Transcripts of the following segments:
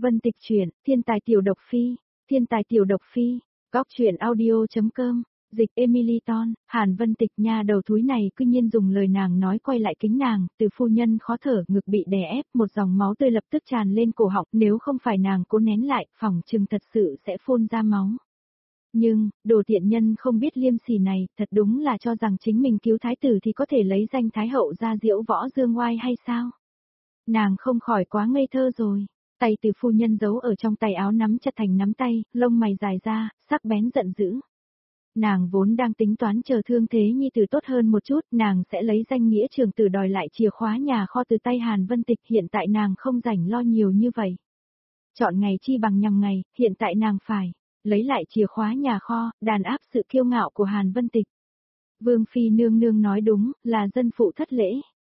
Vân Tịch truyện, Thiên tài tiểu độc phi, Thiên tài tiểu độc phi, góc truyện audio.com, dịch Emily Ton, Hàn Vân Tịch nha đầu thúi này cứ nhiên dùng lời nàng nói quay lại kính nàng, từ phu nhân khó thở, ngực bị đè ép, một dòng máu tươi lập tức tràn lên cổ họng, nếu không phải nàng cố nén lại, phỏng chừng thật sự sẽ phun ra máu. Nhưng, đồ tiện nhân không biết liêm sỉ này, thật đúng là cho rằng chính mình cứu thái tử thì có thể lấy danh thái hậu ra diễu võ dương oai hay sao? Nàng không khỏi quá ngây thơ rồi. Tay từ phu nhân giấu ở trong tay áo nắm chặt thành nắm tay, lông mày dài ra, sắc bén giận dữ. Nàng vốn đang tính toán chờ thương thế nhi tử tốt hơn một chút, nàng sẽ lấy danh nghĩa trường tử đòi lại chìa khóa nhà kho từ tay Hàn Vân Tịch, hiện tại nàng không rảnh lo nhiều như vậy. Chọn ngày chi bằng nhằm ngày, hiện tại nàng phải lấy lại chìa khóa nhà kho, đàn áp sự kiêu ngạo của Hàn Vân Tịch. Vương phi nương nương nói đúng, là dân phụ thất lễ.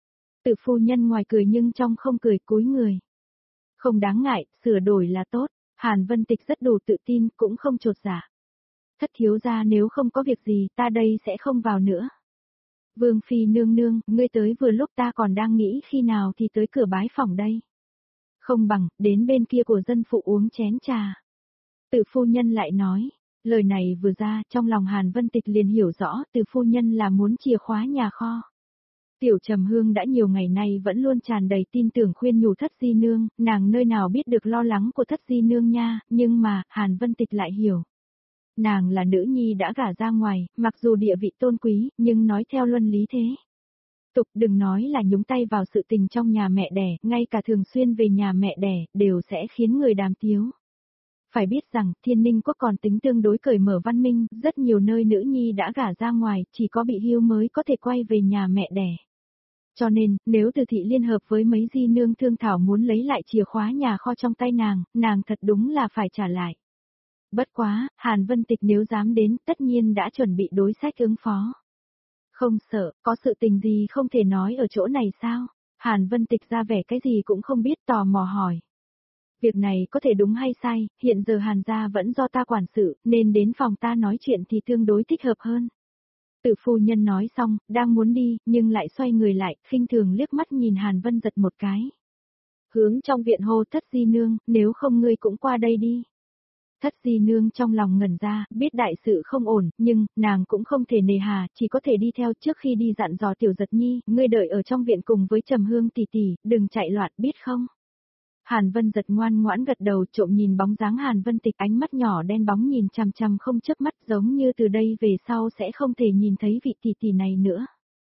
Từ phu nhân ngoài cười nhưng trong không cười, cúi người. Không đáng ngại, sửa đổi là tốt, Hàn Vân Tịch rất đủ tự tin, cũng không chột dạ. Thất thiếu gia nếu không có việc gì, ta đây sẽ không vào nữa. Vương phi nương nương, ngươi tới vừa lúc ta còn đang nghĩ khi nào thì tới cửa bái phỏng đây. Không bằng, đến bên kia của dân phụ uống chén trà. Từ phu nhân lại nói, lời này vừa ra, trong lòng Hàn Vân Tịch liền hiểu rõ, từ phu nhân là muốn chìa khóa nhà kho. Tiểu Trầm Hương đã nhiều ngày nay vẫn luôn tràn đầy tin tưởng khuyên nhủ Thất Di Nương, nàng nơi nào biết được lo lắng của Thất Di Nương nha, nhưng mà, Hàn Vân Tịch lại hiểu. Nàng là nữ nhi đã gả ra ngoài, mặc dù địa vị tôn quý, nhưng nói theo luân lý thế. Tục đừng nói là nhúng tay vào sự tình trong nhà mẹ đẻ, ngay cả thường xuyên về nhà mẹ đẻ, đều sẽ khiến người đàm tiếu. Phải biết rằng, Thiên Ninh Quốc còn tính tương đối cởi mở văn minh, rất nhiều nơi nữ nhi đã gả ra ngoài, chỉ có bị hưu mới có thể quay về nhà mẹ đẻ. Cho nên, nếu Từ thị liên hợp với mấy di nương thương thảo muốn lấy lại chìa khóa nhà kho trong tay nàng thật đúng là phải trả lại. Bất quá, Hàn Vân Tịch nếu dám đến, tất nhiên đã chuẩn bị đối sách ứng phó. Không sợ, có sự tình gì không thể nói ở chỗ này sao? Hàn Vân Tịch ra vẻ cái gì cũng không biết, tò mò hỏi. Việc này có thể đúng hay sai, hiện giờ Hàn gia vẫn do ta quản sự, nên đến phòng ta nói chuyện thì tương đối thích hợp hơn. Từ phu nhân nói xong, đang muốn đi, nhưng lại xoay người lại, khinh thường liếc mắt nhìn Hàn Vân Giật một cái. Hướng trong viện hô Thất Di Nương, nếu không ngươi cũng qua đây đi. Thất Di Nương trong lòng ngẩn ra, biết đại sự không ổn, nhưng, nàng cũng không thể nề hà, chỉ có thể đi theo. Trước khi đi dặn dò Tiểu Giật Nhi, ngươi đợi ở trong viện cùng với Trầm Hương tỷ tỷ, đừng chạy loạn, biết không? Hàn Vân Giật ngoan ngoãn gật đầu, trộm nhìn bóng dáng Hàn Vân Tịch, ánh mắt nhỏ đen bóng nhìn chằm chằm không chớp mắt, giống như từ đây về sau sẽ không thể nhìn thấy vị tỷ tỷ này nữa.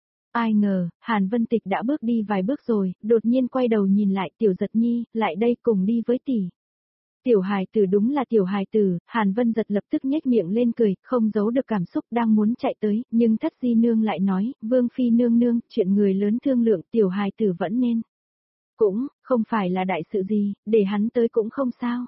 Ai ngờ, Hàn Vân Tịch đã bước đi vài bước rồi, đột nhiên quay đầu nhìn lại, Tiểu Giật Nhi, lại đây cùng đi với tỷ. Tiểu hài tử đúng là tiểu hài tử, Hàn Vân Giật lập tức nhếch miệng lên cười, không giấu được cảm xúc, đang muốn chạy tới, nhưng Thất Di Nương lại nói, Vương phi nương nương, chuyện người lớn thương lượng, tiểu hài tử vẫn nên. Cũng, không phải là đại sự gì, để hắn tới cũng không sao.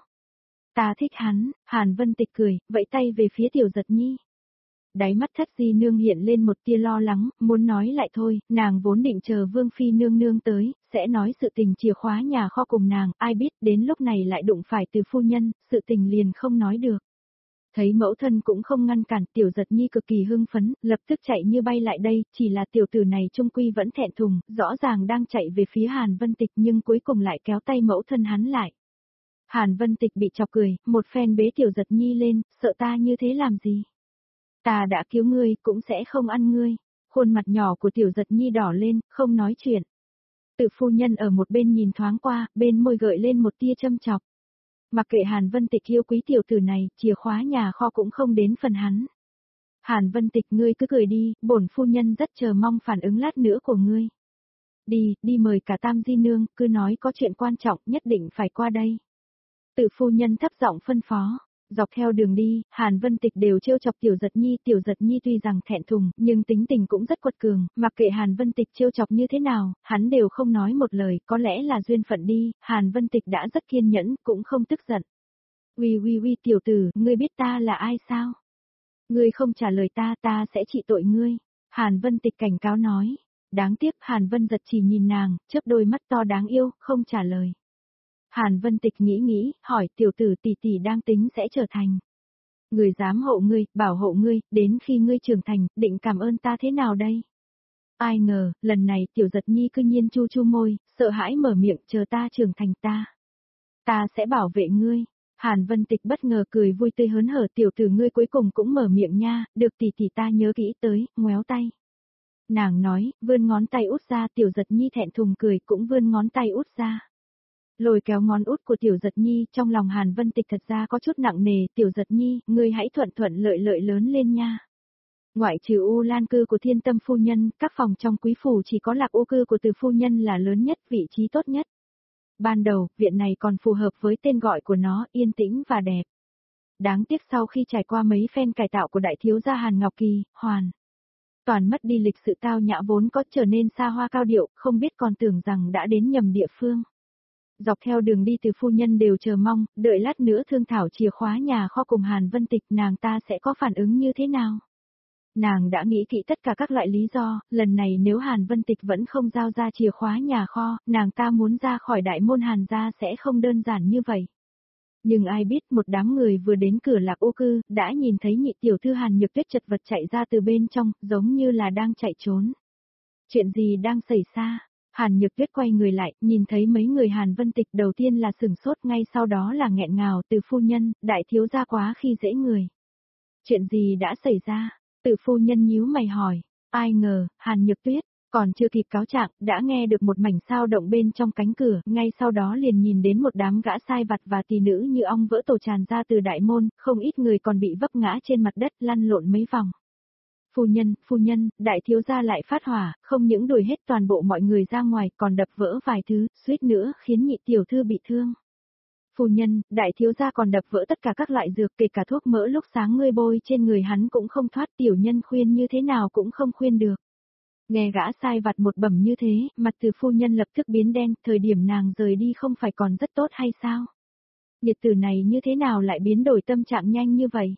Ta thích hắn, Hàn Vân Tịch cười, vẫy tay về phía Tiểu Giật Nhi. Đáy mắt Thất Di Nương hiện lên một tia lo lắng, muốn nói lại thôi, nàng vốn định chờ Vương phi nương nương tới, sẽ nói sự tình chìa khóa nhà kho cùng nàng, ai biết đến lúc này lại đụng phải Từ phu nhân, sự tình liền không nói được. Thấy mẫu thân cũng không ngăn cản, Tiểu Giật Nhi cực kỳ hưng phấn, lập tức chạy như bay lại đây, chỉ là tiểu tử này trung quy vẫn thẹn thùng, rõ ràng đang chạy về phía Hàn Vân Tịch nhưng cuối cùng lại kéo tay mẫu thân hắn lại. Hàn Vân Tịch bị chọc cười, một phen bế Tiểu Giật Nhi lên, sợ ta như thế làm gì? Ta đã cứu ngươi, cũng sẽ không ăn ngươi. Khuôn mặt nhỏ của Tiểu Giật Nhi đỏ lên, không nói chuyện. Từ phu nhân ở một bên nhìn thoáng qua, bên môi gợi lên một tia châm chọc. Mặc kệ Hàn Vân Tịch yêu quý tiểu tử này, chìa khóa nhà kho cũng không đến phần hắn. Hàn Vân Tịch, ngươi cứ cười đi, bổn phu nhân rất chờ mong phản ứng lát nữa của ngươi. Đi mời cả Tam Di Nương, cứ nói có chuyện quan trọng, nhất định phải qua đây. Từ phu nhân thấp giọng phân phó. Dọc theo đường đi, Hàn Vân Tịch đều trêu chọc Tiểu Giật Nhi tuy rằng thẹn thùng, nhưng tính tình cũng rất quật cường, mặc kệ Hàn Vân Tịch trêu chọc như thế nào, hắn đều không nói một lời, có lẽ là duyên phận đi, Hàn Vân Tịch đã rất kiên nhẫn, cũng không tức giận. Uy tiểu tử, ngươi biết ta là ai sao? Ngươi không trả lời ta sẽ trị tội ngươi. Hàn Vân Tịch cảnh cáo nói. Đáng tiếc, Hàn Vân Giật chỉ nhìn nàng, chớp đôi mắt to đáng yêu, không trả lời. Hàn Vân Tịch nghĩ, hỏi tiểu tử tỷ tỷ đang tính sẽ trở thành người giám hộ ngươi, bảo hộ ngươi, đến khi ngươi trưởng thành, định cảm ơn ta thế nào đây? Ai ngờ, lần này Tiểu Giật Nhi cư nhiên chu chu môi, sợ hãi mở miệng, chờ ta trưởng thành ta Ta sẽ bảo vệ ngươi. Hàn Vân Tịch bất ngờ cười vui tươi hớn hở, tiểu tử ngươi cuối cùng cũng mở miệng nha, được tỷ tỷ ta nhớ kỹ tới, ngoéo tay. Nàng nói, vươn ngón tay út ra, Tiểu Giật Nhi thẹn thùng cười cũng vươn ngón tay út ra. Lôi kéo ngón út của Tiểu Giật Nhi, trong lòng Hàn Vân Tịch thật ra có chút nặng nề, Tiểu Giật Nhi, ngươi hãy thuận thuận lợi lợi lớn lên nha. Ngoại trừ U Lan cư của Thiên Tâm phu nhân, các phòng trong quý phủ chỉ có Lạc U cư của Từ phu nhân là lớn nhất, vị trí tốt nhất. Ban đầu, viện này còn phù hợp với tên gọi của nó, yên tĩnh và đẹp. Đáng tiếc sau khi trải qua mấy phen cải tạo của đại thiếu gia Hàn Ngọc Kỳ, hoàn toàn mất đi lịch sự tao nhã vốn có, trở nên xa hoa cao điệu, không biết còn tưởng rằng đã đến nhầm địa phương. Dọc theo đường đi Từ phu nhân đều chờ mong, đợi lát nữa thương thảo chìa khóa nhà kho cùng Hàn Vân Tịch, nàng ta sẽ có phản ứng như thế nào. Nàng đã nghĩ kỹ tất cả các loại lý do, lần này nếu Hàn Vân Tịch vẫn không giao ra chìa khóa nhà kho, nàng ta muốn ra khỏi đại môn Hàn gia sẽ không đơn giản như vậy. Nhưng ai biết một đám người vừa đến cửa Lạc Ô cư, đã nhìn thấy nhị tiểu thư Hàn Nhược Tuyết chật vật chạy ra từ bên trong, giống như là đang chạy trốn. Chuyện gì đang xảy ra? Hàn Nhược Tuyết quay người lại, nhìn thấy mấy người Hàn Vân Tịch, đầu tiên là sửng sốt, ngay sau đó là nghẹn ngào, Từ phu nhân, đại thiếu gia quá khi dễ người. Chuyện gì đã xảy ra? Từ phu nhân nhíu mày hỏi. Ai ngờ, Hàn Nhược Tuyết còn chưa kịp cáo trạng, đã nghe được một mảnh sao động bên trong cánh cửa, ngay sau đó liền nhìn đến một đám gã sai vặt và tỷ nữ như ong vỡ tổ tràn ra từ đại môn, không ít người còn bị vấp ngã trên mặt đất, lăn lộn mấy vòng. Phu nhân, đại thiếu gia lại phát hỏa, không những đuổi hết toàn bộ mọi người ra ngoài, còn đập vỡ vài thứ, suýt nữa khiến nhị tiểu thư bị thương. Phu nhân, đại thiếu gia còn đập vỡ tất cả các loại dược, kể cả thuốc mỡ lúc sáng ngươi bôi trên người hắn cũng không thoát, tiểu nhân khuyên như thế nào cũng không khuyên được. Nghe gã sai vặt một bẩm như thế, mặt Từ phu nhân lập tức biến đen, thời điểm nàng rời đi không phải còn rất tốt hay sao? Nhiệt tử này như thế nào lại biến đổi tâm trạng nhanh như vậy?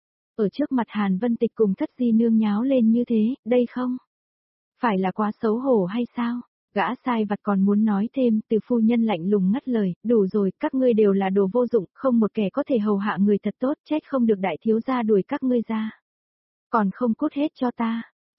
Ở trước mặt Hàn Vân Tịch cùng Thất Di nương nháo lên như thế, đây không? Phải là quá xấu hổ hay sao? Gã sai vặt còn muốn nói thêm, Từ phu nhân lạnh lùng ngắt lời, đủ rồi, các ngươi đều là đồ vô dụng, không một kẻ có thể hầu hạ người thật tốt, trách không được đại thiếu gia đuổi các ngươi ra. Còn không cút hết cho ta.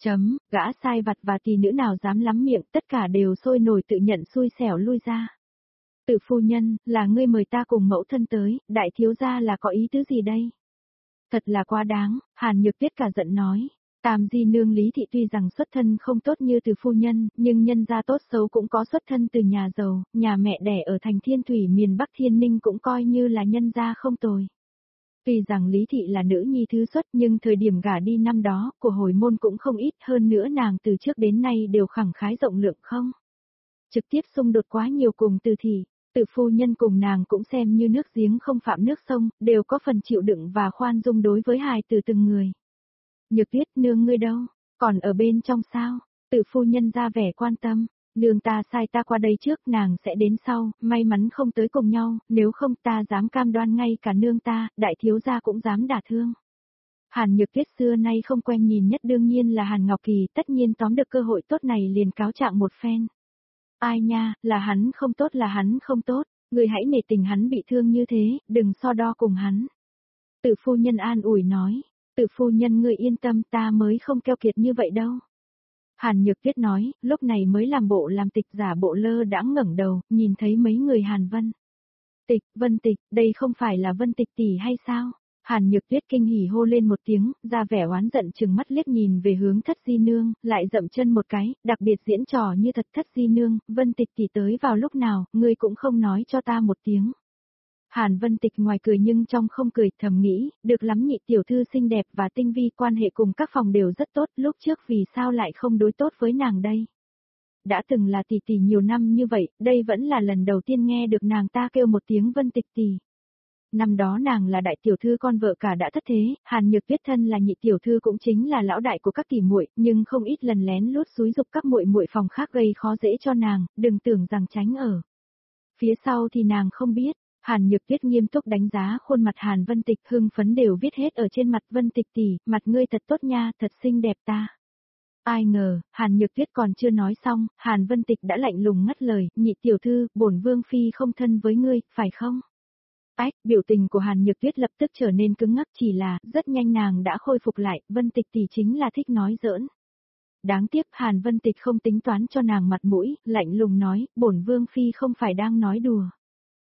Gã sai vặt và tỷ nữ nào dám lắm miệng, tất cả đều sôi nổi tự nhận xui xẻo lui ra. Từ phu nhân, là ngươi mời ta cùng mẫu thân tới, đại thiếu gia là có ý tứ gì đây? Thật là quá đáng, Hàn Nhược Tuyết cả giận nói. Tam di nương Lý Thị tuy rằng xuất thân không tốt như Từ phu nhân, nhưng nhân gia tốt xấu cũng có xuất thân từ nhà giàu, nhà mẹ đẻ ở thành Thiên Thủy miền Bắc Thiên Ninh cũng coi như là nhân gia không tồi. Tuy rằng Lý Thị là nữ nhi thứ xuất nhưng thời điểm gả đi năm đó, của hồi môn cũng không ít, hơn nữa nàng từ trước đến nay đều khẳng khái rộng lượng không. Trực tiếp xung đột quá nhiều cùng Từ Thị, Từ phu nhân cùng nàng cũng xem như nước giếng không phạm nước sông, đều có phần chịu đựng và khoan dung đối với hài từ từng người. Nhược Tuyết nương ngươi đâu, còn ở bên trong sao? Từ phu nhân ra vẻ quan tâm. Nương ta sai ta qua đây trước, nàng sẽ đến sau, may mắn không tới cùng nhau, nếu không ta dám cam đoan ngay cả nương ta, đại thiếu gia cũng dám đả thương. Hàn Nhược Tuyết xưa nay không quen nhìn nhất đương nhiên là Hàn Ngọc Kỳ, tất nhiên tóm được cơ hội tốt này liền cáo trạng một phen. Ai nha, là hắn không tốt, người hãy nể tình hắn bị thương như thế, đừng so đo cùng hắn. Từ phu nhân an ủi nói, Từ phu nhân ngươi yên tâm, ta mới không keo kiệt như vậy đâu. Hàn Nhược Tuyết nói, lúc này mới làm bộ làm tịch, giả bộ lơ đãng ngẩng đầu, nhìn thấy mấy người Hàn Vân Tịch, đây không phải là Vân Tịch tỷ hay sao? Hàn Nhược Tuyết kinh hỉ hô lên một tiếng, ra vẻ oán giận trừng mắt liếc nhìn về hướng Thất Di nương, lại dậm chân một cái, đặc biệt diễn trò như thật. Thất Di nương, Vân Tịch tỷ tới vào lúc nào, ngươi cũng không nói cho ta một tiếng. Hàn Vân Tịch ngoài cười nhưng trong không cười, thầm nghĩ, được lắm nhị tiểu thư xinh đẹp và tinh vi, quan hệ cùng các phòng đều rất tốt, lúc trước vì sao lại không đối tốt với nàng đây? Đã từng là tỷ tỷ nhiều năm như vậy, đây vẫn là lần đầu tiên nghe được nàng ta kêu một tiếng Vân Tịch tỷ. Năm đó nàng là đại tiểu thư con vợ cả đã thất thế, Hàn Nhược Tuyết thân là nhị tiểu thư cũng chính là lão đại của các tỷ muội, nhưng không ít lần lén lút xúi giục các muội muội phòng khác gây khó dễ cho nàng, đừng tưởng rằng tránh ở phía sau thì nàng không biết. Hàn Nhược Tuyết nghiêm túc đánh giá khuôn mặt Hàn Vân Tịch, hưng phấn đều viết hết ở trên mặt. Vân Tịch tỷ, mặt ngươi thật tốt nha, thật xinh đẹp ta. Ai ngờ, Hàn Nhược Tuyết còn chưa nói xong, Hàn Vân Tịch đã lạnh lùng ngắt lời, nhị tiểu thư, bổn vương phi không thân với ngươi, phải không? Ách, biểu tình của Hàn Nhược Tuyết lập tức trở nên cứng ngắc, chỉ là, rất nhanh nàng đã khôi phục lại, Vân Tịch tỷ chính là thích nói giỡn. Đáng tiếc Hàn Vân Tịch không tính toán cho nàng mặt mũi, lạnh lùng nói, bổn vương phi không phải đang nói đùa.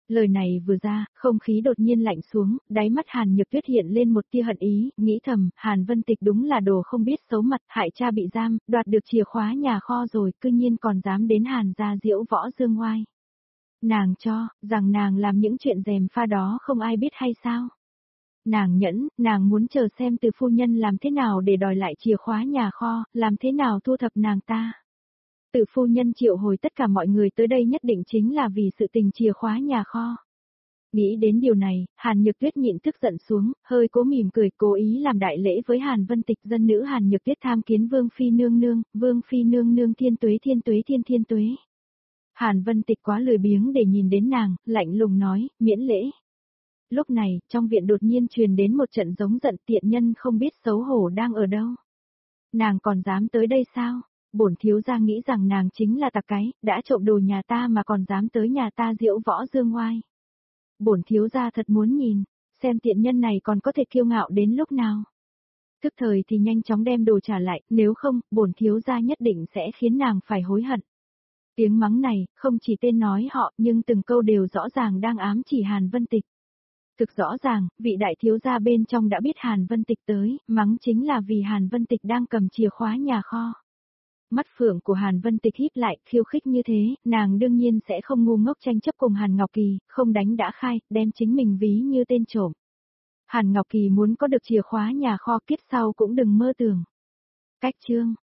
Lời này vừa ra, không khí đột nhiên lạnh xuống, đáy mắt Hàn Nhược Tuyết hiện lên một tia hận ý, nghĩ thầm, Hàn Vân Tịch đúng là đồ không biết xấu mặt, hại cha bị giam, đoạt được chìa khóa nhà kho rồi, cư nhiên còn dám đến Hàn gia diễu võ dương oai. Nàng cho, rằng nàng làm những chuyện dèm pha đó không ai biết hay sao? Nàng nhẫn, nàng muốn chờ xem từ phu nhân làm thế nào để đòi lại chìa khóa nhà kho, làm thế nào thu thập nàng ta. Từ phu nhân triệu hồi tất cả mọi người tới đây nhất định chính là vì sự tình chìa khóa nhà kho. Nghĩ đến điều này, Hàn Nhược Tuyết nhịn tức giận xuống, hơi cố mỉm cười, cố ý làm đại lễ với Hàn Vân Tịch. Dân nữ Hàn Nhược Tuyết tham kiến Vương Phi nương nương, Vương Phi nương nương thiên tuế thiên tuế thiên tuế. Hàn Vân Tịch quá lười biếng để nhìn đến nàng, lạnh lùng nói, miễn lễ. Lúc này, trong viện đột nhiên truyền đến một trận giống giận, tiện nhân không biết xấu hổ đang ở đâu. Nàng còn dám tới đây sao? Bổn thiếu gia nghĩ rằng nàng chính là tặc cái, đã trộm đồ nhà ta mà còn dám tới nhà ta diễu võ dương oai. Bổn thiếu gia thật muốn nhìn, xem tiện nhân này còn có thể kiêu ngạo đến lúc nào. Tức thời thì nhanh chóng đem đồ trả lại, nếu không, bổn thiếu gia nhất định sẽ khiến nàng phải hối hận. Tiếng mắng này, không chỉ tên nói họ, nhưng từng câu đều rõ ràng đang ám chỉ Hàn Vân Tịch. Thực rõ ràng, vị đại thiếu gia bên trong đã biết Hàn Vân Tịch tới, mắng chính là vì Hàn Vân Tịch đang cầm chìa khóa nhà kho. Mắt phượng của Hàn Vân Tịch híp lại, khiêu khích như thế, nàng đương nhiên sẽ không ngu ngốc tranh chấp cùng Hàn Ngọc Kỳ, không đánh đã khai, đem chính mình ví như tên trộm. Hàn Ngọc Kỳ muốn có được chìa khóa nhà kho, kiếp sau cũng đừng mơ tưởng. Cách chương